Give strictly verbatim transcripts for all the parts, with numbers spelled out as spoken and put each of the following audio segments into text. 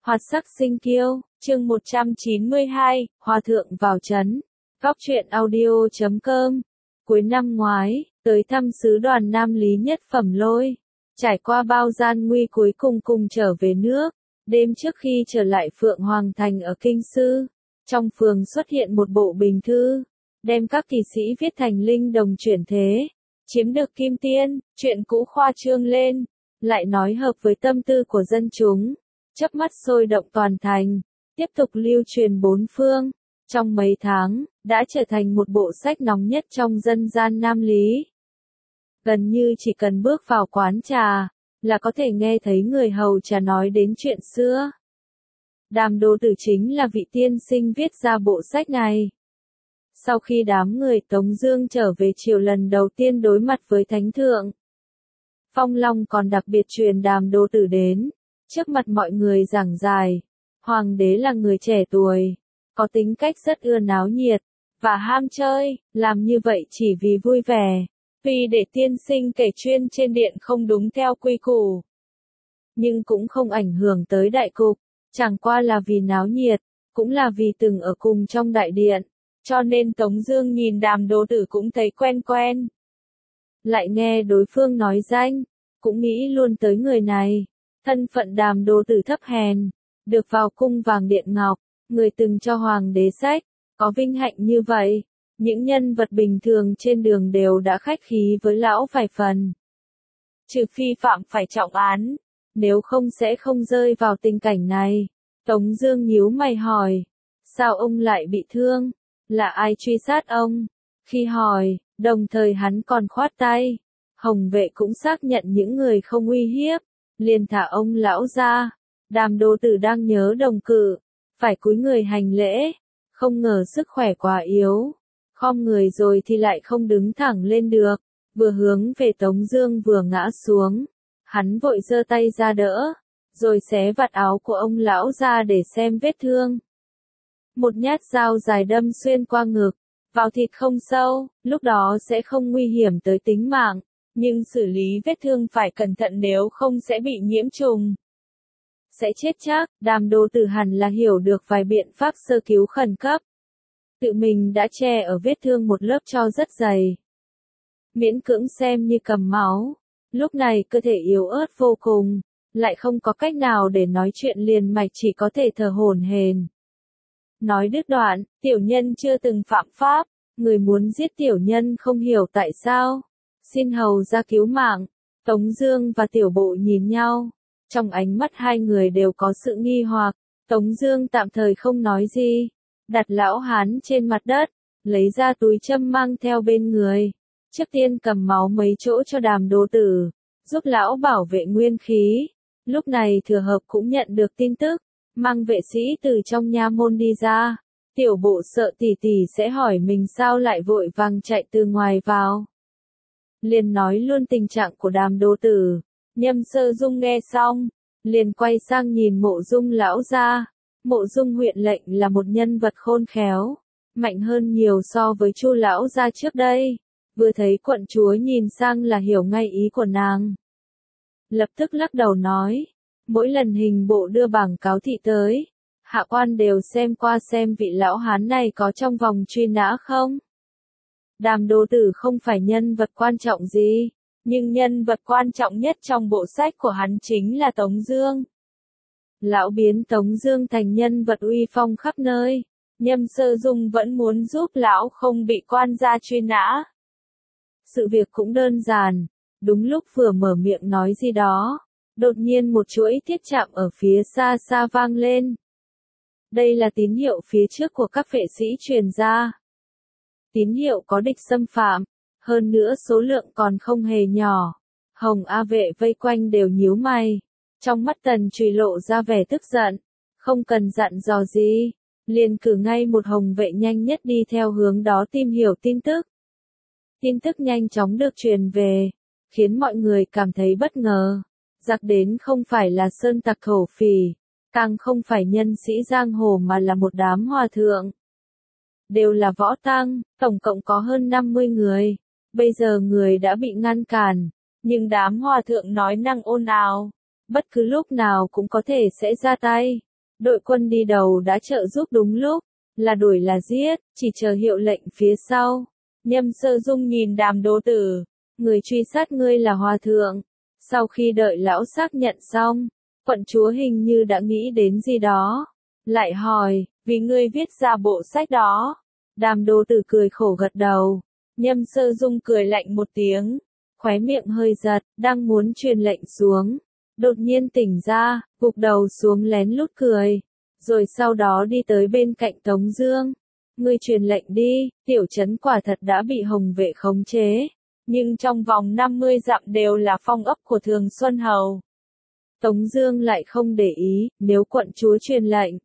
Hoạt sắc sinh kiêu, chương một trăm chín mươi hai, Hòa thượng vào trấn. Góc truyện audio chấm com. Cuối năm ngoái, tới thăm sứ đoàn Nam Lý nhất phẩm lôi. Trải qua bao gian nguy cuối cùng cùng trở về nước. Đêm trước khi trở lại Phượng Hoàng Thành ở Kinh Sư, trong phường xuất hiện một bộ bình thư, đem các kỳ sĩ viết thành linh đồng chuyển thế, chiếm được kim tiên, chuyện cũ khoa trương lên, lại nói hợp với tâm tư của dân chúng. Chớp mắt sôi động toàn thành, tiếp tục lưu truyền bốn phương, trong mấy tháng, đã trở thành một bộ sách nóng nhất trong dân gian Nam Lý. Gần như chỉ cần bước vào quán trà, là có thể nghe thấy người hầu trà nói đến chuyện xưa. Đàm Đô Tử chính là vị tiên sinh viết ra bộ sách này. Sau khi đám người Tống Dương trở về triều lần đầu tiên đối mặt với Thánh Thượng, Phong Long còn đặc biệt truyền Đàm Đô Tử đến, trước mặt mọi người giảng giải, Hoàng đế là người trẻ tuổi, có tính cách rất ưa náo nhiệt, và ham chơi, làm như vậy chỉ vì vui vẻ, vì để tiên sinh kể chuyên trên điện không đúng theo quy củ. Nhưng cũng không ảnh hưởng tới đại cục, chẳng qua là vì náo nhiệt, cũng là vì từng ở cùng trong đại điện, cho nên Tống Dương nhìn Đàm Đô Tử cũng thấy quen quen. Lại nghe đối phương nói danh, cũng nghĩ luôn tới người này. Thân phận Đàm Đô Tử thấp hèn, được vào cung vàng điện ngọc, người từng cho hoàng đế sách, có vinh hạnh như vậy, những nhân vật bình thường trên đường đều đã khách khí với lão vài phần. Trừ phi phạm phải trọng án, nếu không sẽ không rơi vào tình cảnh này. Tống Dương nhíu mày hỏi, sao ông lại bị thương? Là ai truy sát ông? Khi hỏi, đồng thời hắn còn khoát tay. Hồng vệ cũng xác nhận những người không uy hiếp, liền thả ông lão ra. Đàm Đô Tử đang nhớ đồng cự, phải cúi người hành lễ, không ngờ sức khỏe quá yếu, khom người rồi thì lại không đứng thẳng lên được, vừa hướng về Tống Dương vừa ngã xuống. Hắn vội giơ tay ra đỡ, rồi xé vạt áo của ông lão ra để xem vết thương. Một nhát dao dài đâm xuyên qua ngực, vào thịt không sâu, lúc đó sẽ không nguy hiểm tới tính mạng, nhưng xử lý vết thương phải cẩn thận nếu không sẽ bị nhiễm trùng. Sẽ chết chắc. Đàm Đô Tử hẳn là hiểu được vài biện pháp sơ cứu khẩn cấp. Tự mình đã che ở vết thương một lớp tro rất dày, miễn cưỡng xem như cầm máu. Lúc này cơ thể yếu ớt vô cùng, lại không có cách nào để nói chuyện liền mạch, chỉ có thể thở hổn hển. Nói đứt đoạn, tiểu nhân chưa từng phạm pháp, người muốn giết tiểu nhân không hiểu tại sao, xin hầu ra cứu mạng. Tống Dương và Tiểu Bộ nhìn nhau, trong ánh mắt hai người đều có sự nghi hoặc. Tống Dương tạm thời không nói gì, đặt lão hán trên mặt đất, lấy ra túi châm mang theo bên người. Trước tiên cầm máu mấy chỗ cho Đàm Đô Tử, giúp lão bảo vệ nguyên khí. Lúc này Thừa Hợp cũng nhận được tin tức, mang vệ sĩ từ trong nha môn đi ra. Tiểu Bộ sợ tỷ tỷ sẽ hỏi mình sao lại vội vàng chạy từ ngoài vào, liền nói luôn tình trạng của Đàm Đô Tử. Nhâm Sơ Dung nghe xong, liền quay sang nhìn Mộ Dung lão gia. Mộ Dung huyện lệnh là một nhân vật khôn khéo, mạnh hơn nhiều so với Chu lão gia trước đây. Vừa thấy quận chúa nhìn sang là hiểu ngay ý của nàng, lập tức lắc đầu nói, mỗi lần hình bộ đưa bảng cáo thị tới, hạ quan đều xem qua xem vị lão hán này có trong vòng truy nã không. Đàm Đô Tử không phải nhân vật quan trọng gì, nhưng nhân vật quan trọng nhất trong bộ sách của hắn chính là Tống Dương. Lão biến Tống Dương thành nhân vật uy phong khắp nơi. Nhâm Sơ Dung vẫn muốn giúp lão không bị quan gia truy nã. Sự việc cũng đơn giản, đúng lúc vừa mở miệng nói gì đó, đột nhiên một chuỗi thiết chạm ở phía xa xa vang lên. Đây là tín hiệu phía trước của các vệ sĩ truyền ra. Tín hiệu có địch xâm phạm, hơn nữa số lượng còn không hề nhỏ. Hồng A vệ vây quanh đều nhíu mày, trong mắt Tần Trùy lộ ra vẻ tức giận, không cần dặn dò gì, liền cử ngay một hồng vệ nhanh nhất đi theo hướng đó tìm hiểu tin tức. Tin tức nhanh chóng được truyền về, khiến mọi người cảm thấy bất ngờ. Giặc đến không phải là sơn tặc thổ phỉ, càng không phải nhân sĩ giang hồ mà là một đám hòa thượng. Đều là võ tăng, tổng cộng có hơn năm mươi người. Bây giờ người đã bị ngăn cản, nhưng đám hòa thượng nói năng ồn ào, bất cứ lúc nào cũng có thể sẽ ra tay. Đội quân đi đầu đã trợ giúp đúng lúc, là đuổi là giết, chỉ chờ hiệu lệnh phía sau. Nhâm Sơ Dung nhìn Đàm Đô Tử, người truy sát ngươi là Hòa Thượng. Sau khi đợi lão xác nhận xong, quận chúa hình như đã nghĩ đến gì đó. Lại hỏi, vì ngươi viết ra bộ sách đó. Đàm Đô Tử cười khổ gật đầu. Nhâm Sơ Dung cười lạnh một tiếng, khóe miệng hơi giật, đang muốn truyền lệnh xuống. Đột nhiên tỉnh ra, gục đầu xuống lén lút cười. Rồi sau đó đi tới bên cạnh Tống Dương. Ngươi truyền lệnh đi, tiểu trấn quả thật đã bị Hồng vệ khống chế. Nhưng trong vòng năm mươi dặm đều là phong ấp của Thường Xuân Hầu. Tống Dương lại không để ý, nếu quận chúa truyền lệnh,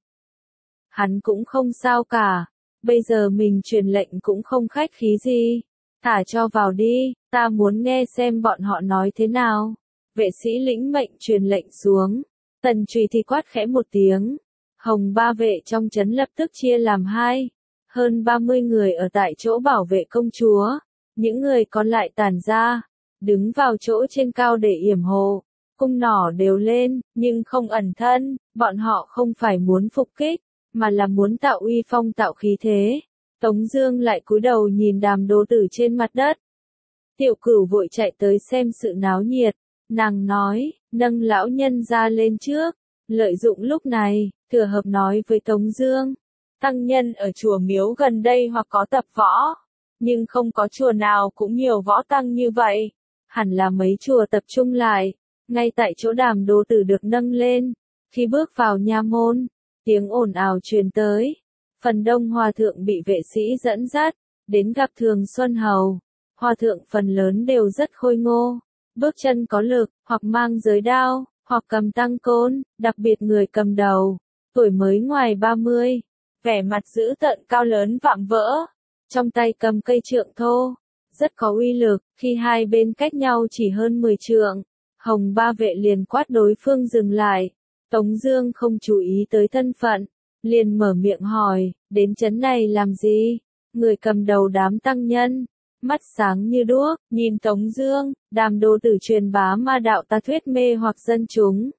hắn cũng không sao cả. Bây giờ mình truyền lệnh cũng không khách khí gì. Thả cho vào đi, ta muốn nghe xem bọn họ nói thế nào. Vệ sĩ lĩnh mệnh truyền lệnh xuống. Tần Trùy thì quát khẽ một tiếng. Hồng ba vệ trong trấn lập tức chia làm hai. Hơn ba mươi người ở tại chỗ bảo vệ công chúa. Những người còn lại tản ra, đứng vào chỗ trên cao để yểm hộ. Cung nỏ đều lên, nhưng không ẩn thân. Bọn họ không phải muốn phục kích, mà là muốn tạo uy phong tạo khí thế. Tống Dương lại cúi đầu nhìn Đàm Đô Tử trên mặt đất. Tiểu Cửu vội chạy tới xem sự náo nhiệt. Nàng nói, nâng lão nhân ra lên trước. Lợi dụng lúc này, thừa hợp nói với Tống Dương. Tăng nhân ở chùa miếu gần đây hoặc có tập võ, nhưng không có chùa nào cũng nhiều võ tăng như vậy. Hẳn là mấy chùa tập trung lại. Ngay tại chỗ Đàm Đô Tử được nâng lên. Khi bước vào nha môn, tiếng ồn ào truyền tới. Phần đông hòa thượng bị vệ sĩ dẫn dắt, đến gặp Thường Xuân Hầu. Hòa thượng phần lớn đều rất khôi ngô, bước chân có lực, hoặc mang giới đao, hoặc cầm tăng côn, đặc biệt người cầm đầu, tuổi mới ngoài ba mươi, vẻ mặt dữ tợn cao lớn vạm vỡ, trong tay cầm cây trượng thô, rất có uy lực. Khi hai bên cách nhau chỉ hơn mười trượng, Hồng ba vệ liền quát đối phương dừng lại. Tống Dương không chú ý tới thân phận, liền mở miệng hỏi, đến trấn này làm gì? Người cầm đầu đám tăng nhân, mắt sáng như đuốc, nhìn Tống Dương. Đàm Đô Tử truyền bá ma đạo ta thuyết mê hoặc dân chúng.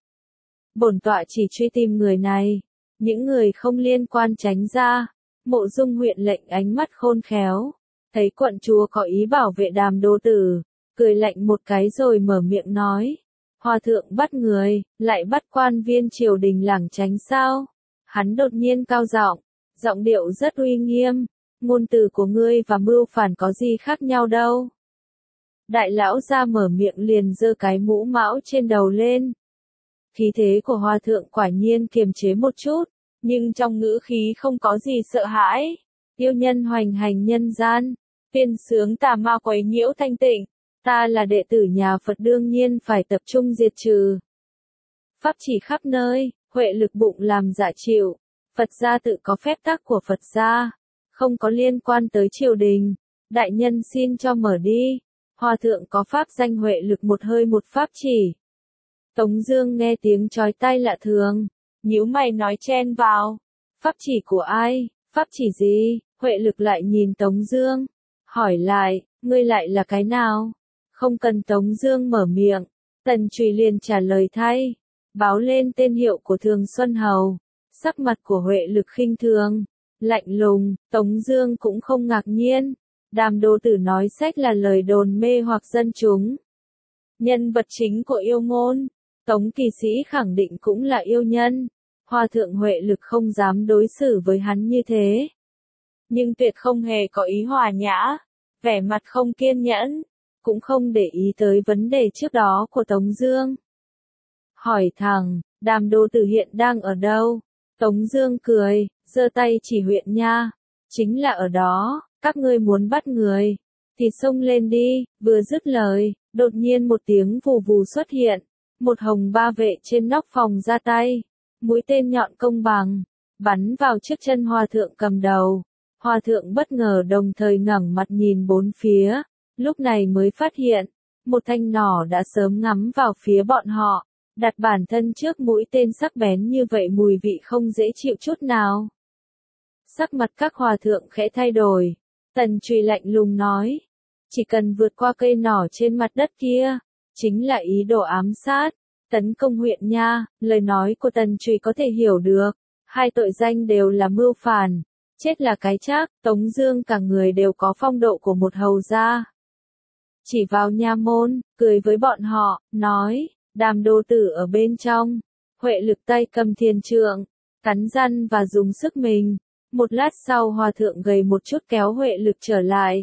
Bổn tọa chỉ truy tìm người này, những người không liên quan tránh ra. Mộ Dung huyện lệnh ánh mắt khôn khéo, thấy quận chúa có ý bảo vệ Đàm Đô Tử, cười lạnh một cái rồi mở miệng nói, Hòa thượng bắt người, lại bắt quan viên triều đình lảng tránh sao? Hắn đột nhiên cao giọng, giọng điệu rất uy nghiêm, ngôn từ của ngươi và mưu phản có gì khác nhau đâu. Đại lão ra mở miệng liền giơ cái mũ mão trên đầu lên. Khí thế của hòa thượng quả nhiên kiềm chế một chút, nhưng trong ngữ khí không có gì sợ hãi. Yêu nhân hoành hành nhân gian, tiên sướng tà ma quấy nhiễu thanh tịnh, ta là đệ tử nhà Phật đương nhiên phải tập trung diệt trừ. Pháp chỉ khắp nơi, huệ lực bụng làm dạ chịu, Phật gia tự có phép tắc của Phật gia, không có liên quan tới triều đình. Đại nhân xin cho mở đi. Hòa thượng có pháp danh huệ lực một hơi một pháp chỉ. Tống Dương nghe tiếng chói tai lạ thường, nhíu mày nói chen vào. Pháp chỉ của ai? Pháp chỉ gì? Huệ lực lại nhìn Tống Dương, hỏi lại, ngươi lại là cái nào? Không cần Tống Dương mở miệng, Tần Trùy liền trả lời thay, báo lên tên hiệu của Thường Xuân Hầu. Sắc mặt của Huệ lực khinh thường, lạnh lùng. Tống Dương cũng không ngạc nhiên. Đàm Đô Tử nói sách là lời đồn mê hoặc dân chúng. Nhân vật chính của yêu ngôn, Tống Kỳ Sĩ khẳng định cũng là yêu nhân. Hòa thượng Huệ lực không dám đối xử với hắn như thế, nhưng tuyệt không hề có ý hòa nhã, vẻ mặt không kiên nhẫn, cũng không để ý tới vấn đề trước đó của Tống Dương. Hỏi thẳng, Đàm Đô Tử hiện đang ở đâu? Tống Dương cười, giơ tay chỉ huyện nha, chính là ở đó. Các ngươi muốn bắt người, thì xông lên đi. Vừa dứt lời, đột nhiên một tiếng vù vù xuất hiện, một hồng ba vệ trên nóc phòng ra tay, mũi tên nhọn công bằng, bắn vào trước chân hòa thượng cầm đầu. Hòa thượng bất ngờ đồng thời ngẩng mặt nhìn bốn phía, lúc này mới phát hiện, một thanh nỏ đã sớm ngắm vào phía bọn họ, đặt bản thân trước mũi tên sắc bén như vậy mùi vị không dễ chịu chút nào. Sắc mặt các hòa thượng khẽ thay đổi. Tần Trùy lạnh lùng nói, chỉ cần vượt qua cây nỏ trên mặt đất kia, chính là ý đồ ám sát, tấn công huyện nha. Lời nói của Tần Trùy có thể hiểu được, hai tội danh đều là mưu phản, chết là cái chắc. Tống Dương cả người đều có phong độ của một hầu gia. Chỉ vào nha môn, cười với bọn họ, nói, Đàm đô tử ở bên trong. Huệ Lực tay cầm thiền trượng, cắn răng và dùng sức mình. Một lát sau hòa thượng gầy một chút kéo Huệ Lực trở lại.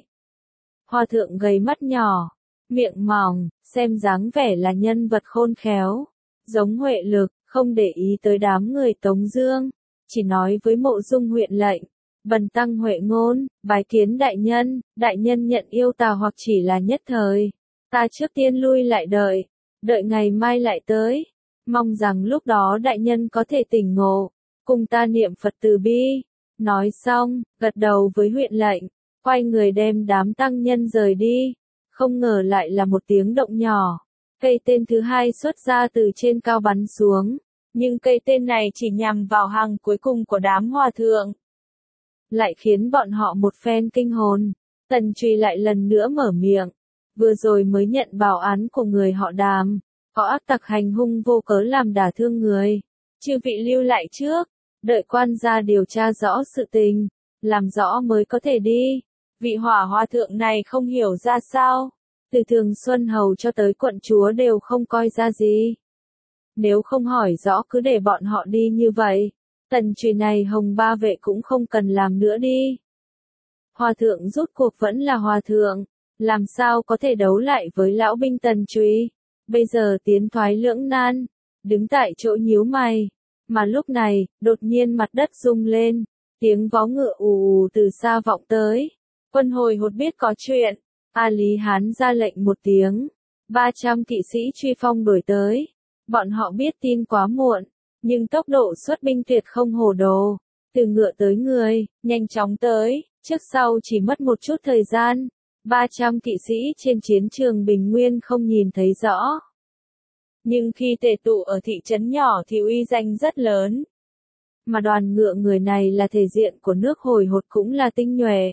Hòa thượng gầy mắt nhỏ, miệng mỏng, xem dáng vẻ là nhân vật khôn khéo, giống Huệ Lực, không để ý tới đám người Tống Dương, chỉ nói với Mộ Dung huyện lệnh, bần tăng Huệ Ngôn, bái kiến đại nhân. Đại nhân nhận yêu ta hoặc chỉ là nhất thời, ta trước tiên lui lại đợi, đợi ngày mai lại tới, mong rằng lúc đó đại nhân có thể tỉnh ngộ, cùng ta niệm Phật từ bi. Nói xong, gật đầu với huyện lệnh, quay người đem đám tăng nhân rời đi. Không ngờ lại là một tiếng động nhỏ, cây tên thứ hai xuất ra từ trên cao bắn xuống, nhưng cây tên này chỉ nhằm vào hàng cuối cùng của đám hòa thượng, lại khiến bọn họ một phen kinh hồn. Tần Trùy lại lần nữa mở miệng, vừa rồi mới nhận báo án của người họ Đàm, có ác tặc hành hung vô cớ làm đả thương người, chư vị lưu lại trước, đợi quan gia điều tra rõ sự tình, làm rõ mới có thể đi. Vị hỏa hòa thượng này không hiểu ra sao, từ Thường Xuân Hầu cho tới quận chúa đều không coi ra gì. Nếu không hỏi rõ cứ để bọn họ đi như vậy, Tần Trùy này Hồng Ba Vệ cũng không cần làm nữa đi. Hòa thượng rút cuộc vẫn là hòa thượng, làm sao có thể đấu lại với lão binh Tần Trùy, bây giờ tiến thoái lưỡng nan, đứng tại chỗ nhíu mày. Mà lúc này, đột nhiên mặt đất rung lên, tiếng vó ngựa ù ù từ xa vọng tới. Quân hồi hột biết có chuyện, A Lý Hán ra lệnh một tiếng, ba trăm kỵ sĩ truy phong đuổi tới. Bọn họ biết tin quá muộn, nhưng tốc độ xuất binh tuyệt không hồ đồ, từ ngựa tới người, nhanh chóng tới, trước sau chỉ mất một chút thời gian. ba trăm kỵ sĩ trên chiến trường Bình Nguyên không nhìn thấy rõ. Nhưng khi tề tụ ở thị trấn nhỏ thì uy danh rất lớn. Mà đoàn ngựa người này là thể diện của nước hồi hột cũng là tinh nhuệ.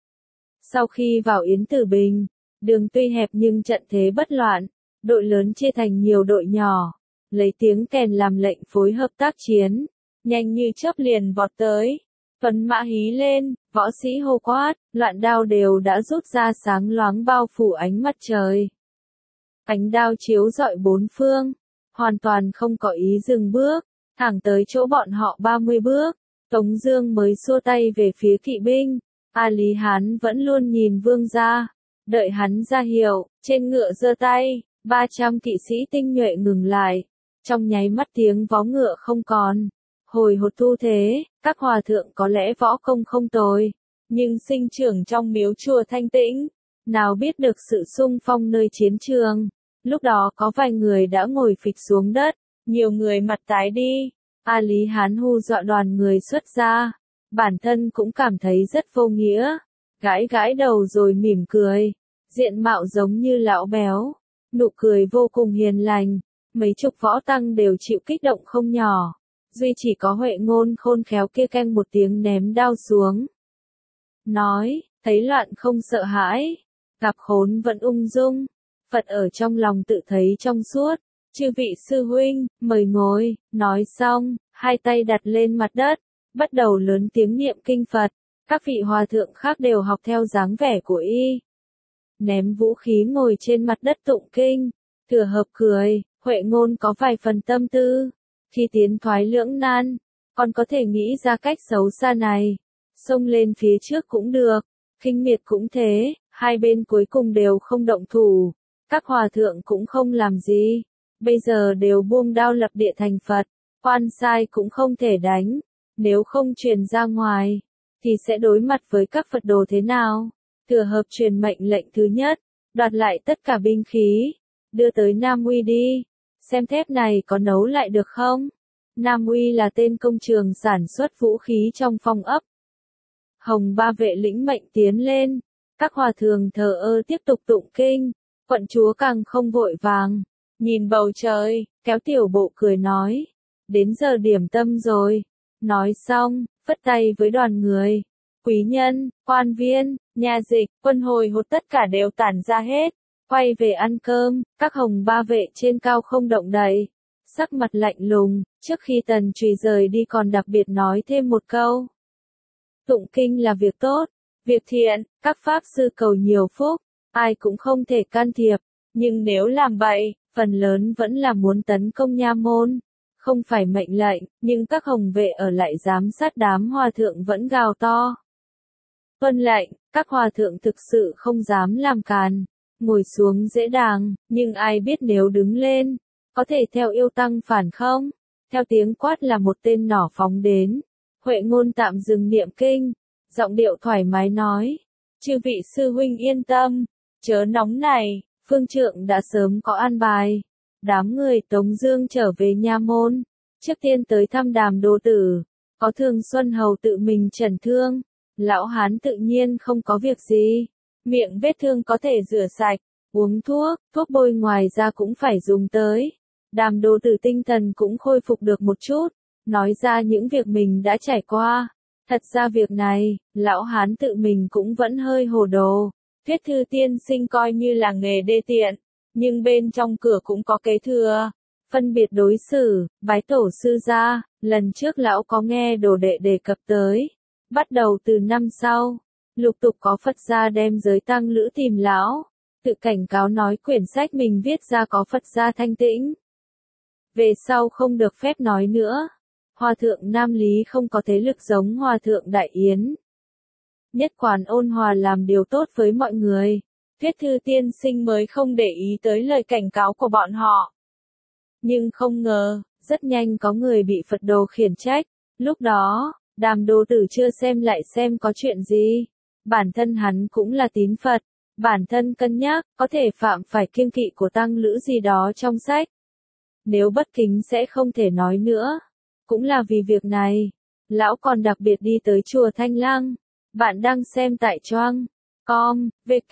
Sau khi vào Yến Tử Bình, đường tuy hẹp nhưng trận thế bất loạn, đội lớn chia thành nhiều đội nhỏ, lấy tiếng kèn làm lệnh phối hợp tác chiến, nhanh như chớp liền vọt tới. Tuấn mã hí lên, võ sĩ hô quát, loạn đao đều đã rút ra sáng loáng bao phủ ánh mặt trời. Ánh đao chiếu rọi bốn phương, hoàn toàn không có ý dừng bước, thẳng tới chỗ bọn họ ba mươi bước. Tống Dương mới xua tay về phía kỵ binh. A Lý Hán vẫn luôn nhìn Vương gia, đợi hắn ra hiệu, trên ngựa giơ tay, ba trăm kỵ sĩ tinh nhuệ ngừng lại. Trong nháy mắt tiếng vó ngựa không còn, hồi hột thu thế. Các hòa thượng có lẽ võ công không tồi, nhưng sinh trưởng trong miếu chùa thanh tĩnh, nào biết được sự xung phong nơi chiến trường. Lúc đó có vài người đã ngồi phịch xuống đất, nhiều người mặt tái đi. A Lý Hán hu dọa đoàn người xuất ra, bản thân cũng cảm thấy rất vô nghĩa, gãi gãi đầu rồi mỉm cười, diện mạo giống như lão béo, nụ cười vô cùng hiền lành. Mấy chục võ tăng đều chịu kích động không nhỏ, duy chỉ có Huệ Ngôn khôn khéo kia canh một tiếng ném đao xuống. Nói, thấy loạn không sợ hãi, gặp khốn vẫn ung dung, Phật ở trong lòng tự thấy trong suốt. Chư vị sư huynh, mời ngồi. Nói xong, hai tay đặt lên mặt đất, bắt đầu lớn tiếng niệm kinh Phật. Các vị hòa thượng khác đều học theo dáng vẻ của y, ném vũ khí ngồi trên mặt đất tụng kinh. Thừa Hợp cười, Huệ Ngôn có vài phần tâm tư, khi tiến thoái lưỡng nan, còn có thể nghĩ ra cách xấu xa này, xông lên phía trước cũng được, khinh miệt cũng thế. Hai bên cuối cùng đều không động thủ, các hòa thượng cũng không làm gì, bây giờ đều buông đao lập địa thành Phật, quan sai cũng không thể đánh, nếu không truyền ra ngoài, thì sẽ đối mặt với các Phật đồ thế nào? Thừa Hợp truyền mệnh lệnh thứ nhất, đoạt lại tất cả binh khí, đưa tới Nam Uy đi, xem thép này có nấu lại được không? Nam Uy là tên công trường sản xuất vũ khí trong phong ấp. Hồng Ba Vệ lĩnh mệnh tiến lên, các hòa thượng thờ ơ tiếp tục tụng kinh, quận chúa càng không vội vàng, nhìn bầu trời, kéo tiểu bộ cười nói, đến giờ điểm tâm rồi. Nói xong, phất tay với đoàn người, quý nhân, quan viên, nhà dịch, quân hồi hột tất cả đều tản ra hết, quay về ăn cơm. Các Hồng Ba Vệ trên cao không động đậy, sắc mặt lạnh lùng, trước khi Tần Trùy rời đi còn đặc biệt nói thêm một câu. Tụng kinh là việc tốt, việc thiện, các pháp sư cầu nhiều phúc, ai cũng không thể can thiệp, nhưng nếu làm vậy, phần lớn vẫn là muốn tấn công nha môn, không phải mệnh lệnh, nhưng các hồng vệ ở lại giám sát đám hòa thượng vẫn gào to. Tuân lệnh, các hòa thượng thực sự không dám làm càn, ngồi xuống dễ dàng, nhưng ai biết nếu đứng lên, có thể theo yêu tăng phản không? Theo tiếng quát là một tên nỏ phóng đến, Huệ Ngôn tạm dừng niệm kinh, giọng điệu thoải mái nói, chư vị sư huynh yên tâm, chớ nóng này, phương trượng đã sớm có an bài. Đám người Tống Dương trở về nha môn, trước tiên tới thăm Đàm Đô Tử, có Thường Xuân Hầu tự mình trần thương, lão hán tự nhiên không có việc gì, miệng vết thương có thể rửa sạch, uống thuốc, thuốc bôi ngoài ra cũng phải dùng tới. Đàm Đô Tử tinh thần cũng khôi phục được một chút, nói ra những việc mình đã trải qua. Thật ra việc này, lão hán tự mình cũng vẫn hơi hồ đồ. Thuyết thư tiên sinh coi như là nghề đê tiện, nhưng bên trong cửa cũng có kế thừa. Phân biệt đối xử, bái tổ sư ra, lần trước lão có nghe đồ đệ đề cập tới. Bắt đầu từ năm sau, lục tục có Phật gia đem giới tăng lữ tìm lão, tự cảnh cáo nói quyển sách mình viết ra có Phật gia thanh tĩnh. Về sau không được phép nói nữa. Hòa thượng Nam Lý không có thế lực giống Hòa thượng Đại Yến. Nhất quán ôn hòa làm điều tốt với mọi người. Thuyết thư tiên sinh mới không để ý tới lời cảnh cáo của bọn họ. Nhưng không ngờ, rất nhanh có người bị Phật đồ khiển trách. Lúc đó, Đàm Đô Tử chưa xem lại xem có chuyện gì. Bản thân hắn cũng là tín Phật. Bản thân cân nhắc, có thể phạm phải kiêng kỵ của tăng lữ gì đó trong sách. Nếu bất kính sẽ không thể nói nữa. Cũng là vì việc này, lão còn đặc biệt đi tới chùa Thanh Lăng. Bạn đang xem tại choang com,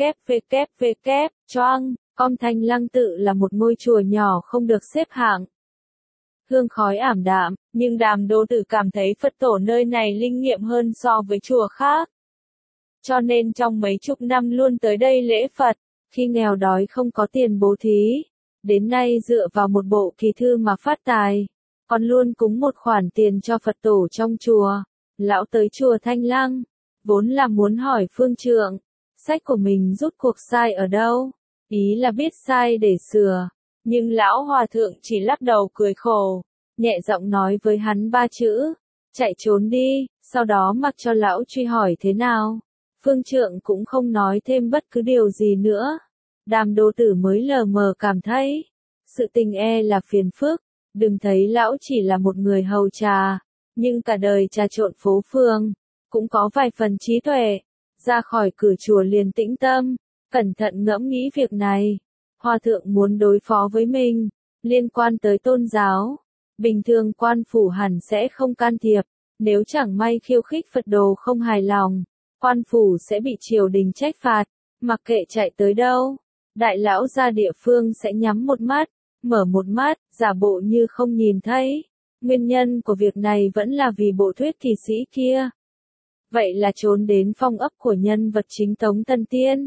www, choang com. Thanh Lăng tự là một ngôi chùa nhỏ không được xếp hạng. Hương khói ảm đạm, nhưng Đàm Đô Tử cảm thấy Phật tổ nơi này linh nghiệm hơn so với chùa khác. Cho nên trong mấy chục năm luôn tới đây lễ Phật, khi nghèo đói không có tiền bố thí. Đến nay dựa vào một bộ kỳ thư mà phát tài. Còn luôn cúng một khoản tiền cho Phật tổ trong chùa. Lão tới chùa Thanh Lăng, vốn là muốn hỏi phương trượng, sách của mình rút cuộc sai ở đâu, ý là biết sai để sửa, nhưng lão hòa thượng chỉ lắc đầu cười khổ, nhẹ giọng nói với hắn ba chữ, chạy trốn đi, sau đó mặc cho lão truy hỏi thế nào. Phương trượng cũng không nói thêm bất cứ điều gì nữa. Đàm Đô Tử mới lờ mờ cảm thấy, sự tình e là phiền phức. Đừng thấy lão chỉ là một người hầu trà, nhưng cả đời trà trộn phố phường, cũng có vài phần trí tuệ. Ra khỏi cửa chùa liền tĩnh tâm, cẩn thận ngẫm nghĩ việc này. Hòa thượng muốn đối phó với mình, liên quan tới tôn giáo. Bình thường quan phủ hẳn sẽ không can thiệp, nếu chẳng may khiêu khích Phật đồ không hài lòng, quan phủ sẽ bị triều đình trách phạt, mặc kệ chạy tới đâu. Đại lão ra địa phương sẽ nhắm một mắt, mở một mắt, giả bộ như không nhìn thấy. Nguyên nhân của việc này vẫn là vì bộ thuyết kỳ sĩ kia. Vậy là trốn đến phong ấp của nhân vật chính Tống Tân Tiên.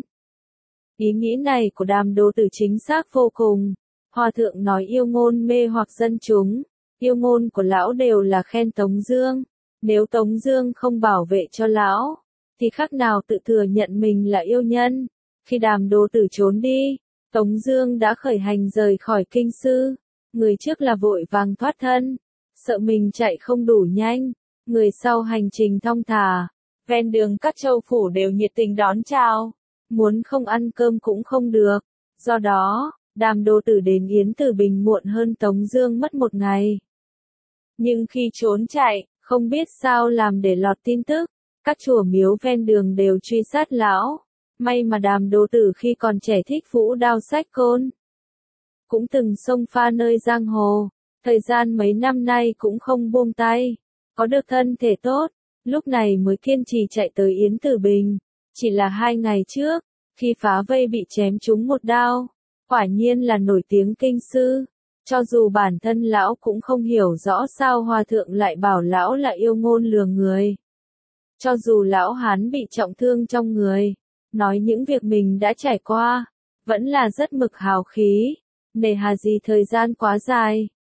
Ý nghĩ này của Đàm Đô Tử chính xác vô cùng. Hòa thượng nói yêu ngôn mê hoặc dân chúng. Yêu ngôn của lão đều là khen Tống Dương. Nếu Tống Dương không bảo vệ cho lão, thì khác nào tự thừa nhận mình là yêu nhân. Khi Đàm Đô Tử trốn đi, Tống Dương đã khởi hành rời khỏi kinh sư. Người trước là vội vàng thoát thân, sợ mình chạy không đủ nhanh. Người sau hành trình thong thả, ven đường các châu phủ đều nhiệt tình đón chào. Muốn không ăn cơm cũng không được. Do đó, Đàm Đô Tử đến Yến Tử Bình muộn hơn Tống Dương mất một ngày. Nhưng khi trốn chạy, không biết sao làm để lọt tin tức. Các chùa miếu ven đường đều truy sát lão. May mà Đàm Đô Tử khi còn trẻ thích vũ đao sách côn. Cũng từng xông pha nơi giang hồ. Thời gian mấy năm nay cũng không buông tay. Có được thân thể tốt, lúc này mới kiên trì chạy tới Yến Tử Bình. Chỉ là hai ngày trước, khi phá vây bị chém trúng một đao. Quả nhiên là nổi tiếng kinh sư. Cho dù bản thân lão cũng không hiểu rõ sao hòa thượng lại bảo lão là yêu ngôn lừa người. Cho dù lão hán bị trọng thương trong người, nói những việc mình đã trải qua, vẫn là rất mực hào khí, nề hà gì thời gian quá dài.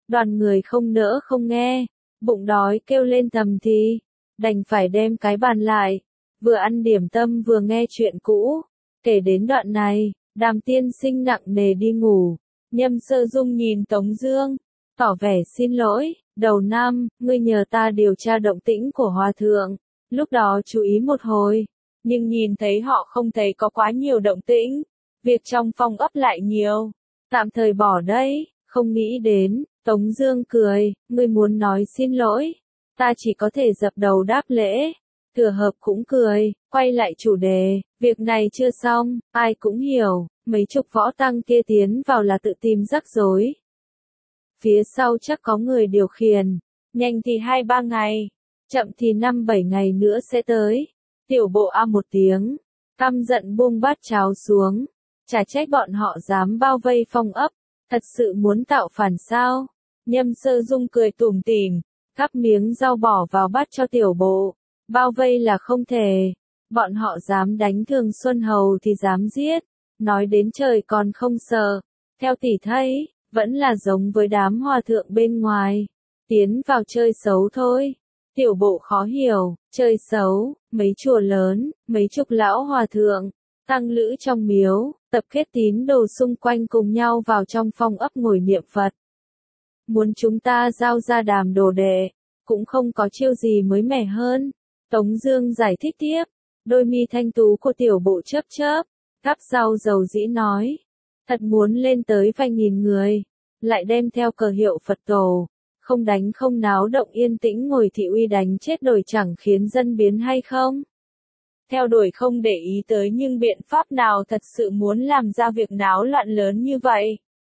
Đoàn người không nỡ không nghe, bụng đói kêu lên thầm thì, đành phải đem cái bàn lại, vừa ăn điểm tâm vừa nghe chuyện cũ. Kể đến đoạn này, Đàm tiên sinh nặng nề đi ngủ, Nhâm Sơ Dung nhìn Tống Dương, tỏ vẻ xin lỗi, đầu năm, ngươi nhờ ta điều tra động tĩnh của Hòa Thượng, lúc đó chú ý một hồi, nhưng nhìn thấy họ không thấy có quá nhiều động tĩnh, việc trong phòng ấp lại nhiều, tạm thời bỏ đấy, không nghĩ đến. Tống Dương cười, ngươi muốn nói xin lỗi, ta chỉ có thể dập đầu đáp lễ. Thừa Hợp cũng cười, quay lại chủ đề, việc này chưa xong, ai cũng hiểu, mấy chục võ tăng kia tiến vào là tự tìm rắc rối. Phía sau chắc có người điều khiển, nhanh thì hai ba ngày, chậm thì năm bảy ngày nữa sẽ tới. Tiểu Bộ a một tiếng, căm giận buông bát cháo xuống, chả trách bọn họ dám bao vây phong ấp, thật sự muốn tạo phản sao? Nhâm Sơ Dung cười tủm tỉm, gắp miếng rau bỏ vào bát cho Tiểu Bộ. Bao vây là không thể, bọn họ dám đánh Thường Xuân Hầu thì dám giết, nói đến trời còn không sợ. Theo tỷ thấy, vẫn là giống với đám hòa thượng bên ngoài, tiến vào chơi xấu thôi. Tiểu Bộ khó hiểu, chơi xấu, mấy chùa lớn, mấy chục lão hòa thượng, tăng lữ trong miếu, tập kết tín đồ xung quanh cùng nhau vào trong phòng ấp ngồi niệm Phật. Muốn chúng ta giao ra Đàm đồ đệ, cũng không có chiêu gì mới mẻ hơn. Tống Dương giải thích tiếp, đôi mi thanh tú của Tiểu Bộ chớp chớp, gắp rau dầu dĩ nói, thật muốn lên tới vài nghìn người, lại đem theo cờ hiệu Phật tổ, không đánh không náo động yên tĩnh ngồi thị uy đánh chết đổi chẳng khiến dân biến hay không? Theo đuổi không để ý tới nhưng biện pháp nào thật sự muốn làm ra việc náo loạn lớn như vậy?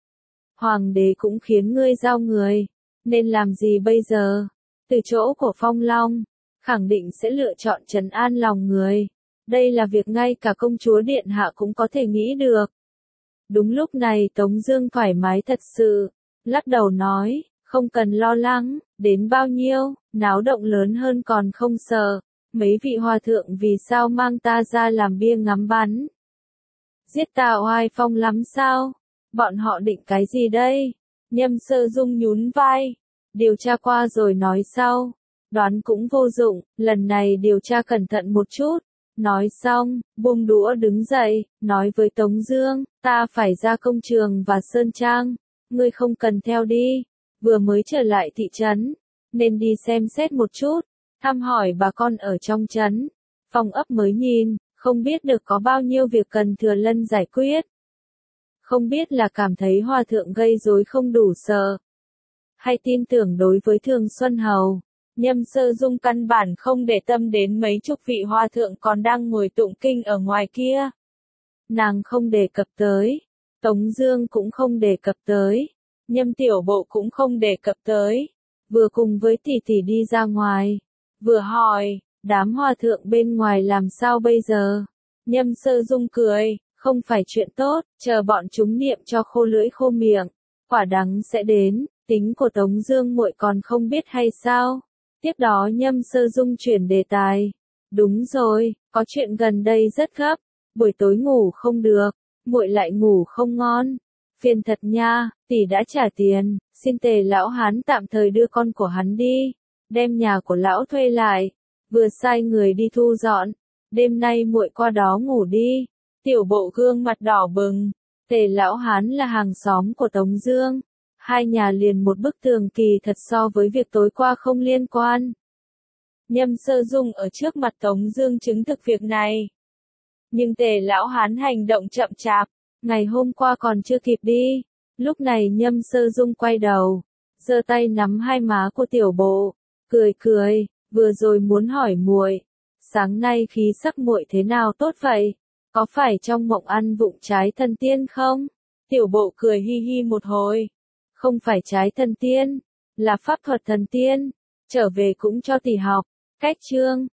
Hoàng đế cũng khiến ngươi giao người, nên làm gì bây giờ? Từ chỗ của Phong Long, khẳng định sẽ lựa chọn trấn an lòng người. Đây là việc ngay cả công chúa điện hạ cũng có thể nghĩ được. Đúng lúc này Tống Dương thoải mái thật sự, lắc đầu nói, không cần lo lắng, đến bao nhiêu, náo động lớn hơn còn không sợ. Mấy vị hòa thượng vì sao mang ta ra làm bia ngắm bắn? Giết ta oai phong lắm sao? Bọn họ định cái gì đây? Nhâm Sơ Dung nhún vai, điều tra qua rồi nói sau. Đoán cũng vô dụng, lần này điều tra cẩn thận một chút. Nói xong, buông đũa đứng dậy, nói với Tống Dương, ta phải ra công trường và Sơn Trang, ngươi không cần theo đi, vừa mới trở lại thị trấn, nên đi xem xét một chút, thăm hỏi bà con ở trong trấn. Phòng ấp mới nhìn, không biết được có bao nhiêu việc cần Thừa Lân giải quyết. Không biết là cảm thấy hòa thượng gây rối không đủ sợ, hay tin tưởng đối với Thường Xuân Hầu. Nhâm Sơ Dung căn bản không để tâm đến mấy chục vị hòa thượng còn đang ngồi tụng kinh ở ngoài kia. Nàng không đề cập tới, Tống Dương cũng không đề cập tới, Nhâm Tiểu Bộ cũng không đề cập tới. Vừa cùng với tỷ tỷ đi ra ngoài, vừa hỏi, đám hòa thượng bên ngoài làm sao bây giờ? Nhâm Sơ Dung cười, không phải chuyện tốt, chờ bọn chúng niệm cho khô lưỡi khô miệng, quả đắng sẽ đến. Tính của Tống Dương muội còn không biết hay sao? Tiếp đó Nhâm Sơ Dung chuyển đề tài. Đúng rồi, có chuyện gần đây rất gấp, buổi tối ngủ không được, muội lại ngủ không ngon. Phiền thật nha, tỷ đã trả tiền, xin Tề lão hán tạm thời đưa con của hắn đi, đem nhà của lão thuê lại, vừa sai người đi thu dọn. Đêm nay muội qua đó ngủ đi. Tiểu Bộ gương mặt đỏ bừng. Tề lão hán là hàng xóm của Tống Dương. Hai nhà liền một bức tường kỳ thật so với việc tối qua không liên quan. Nhâm Sơ Dung ở trước mặt Tống Dương chứng thực việc này. Nhưng Tề lão hán hành động chậm chạp, ngày hôm qua còn chưa kịp đi. Lúc này Nhâm Sơ Dung quay đầu, giơ tay nắm hai má của Tiểu Bộ, cười cười, vừa rồi muốn hỏi muội, sáng nay khí sắc muội thế nào tốt vậy? Có phải trong mộng ăn vụng trái thần tiên không? Tiểu Bộ cười hi hi một hồi. Không phải trái thần tiên, là pháp thuật thần tiên. Trở về cũng cho tỷ học. Cách chương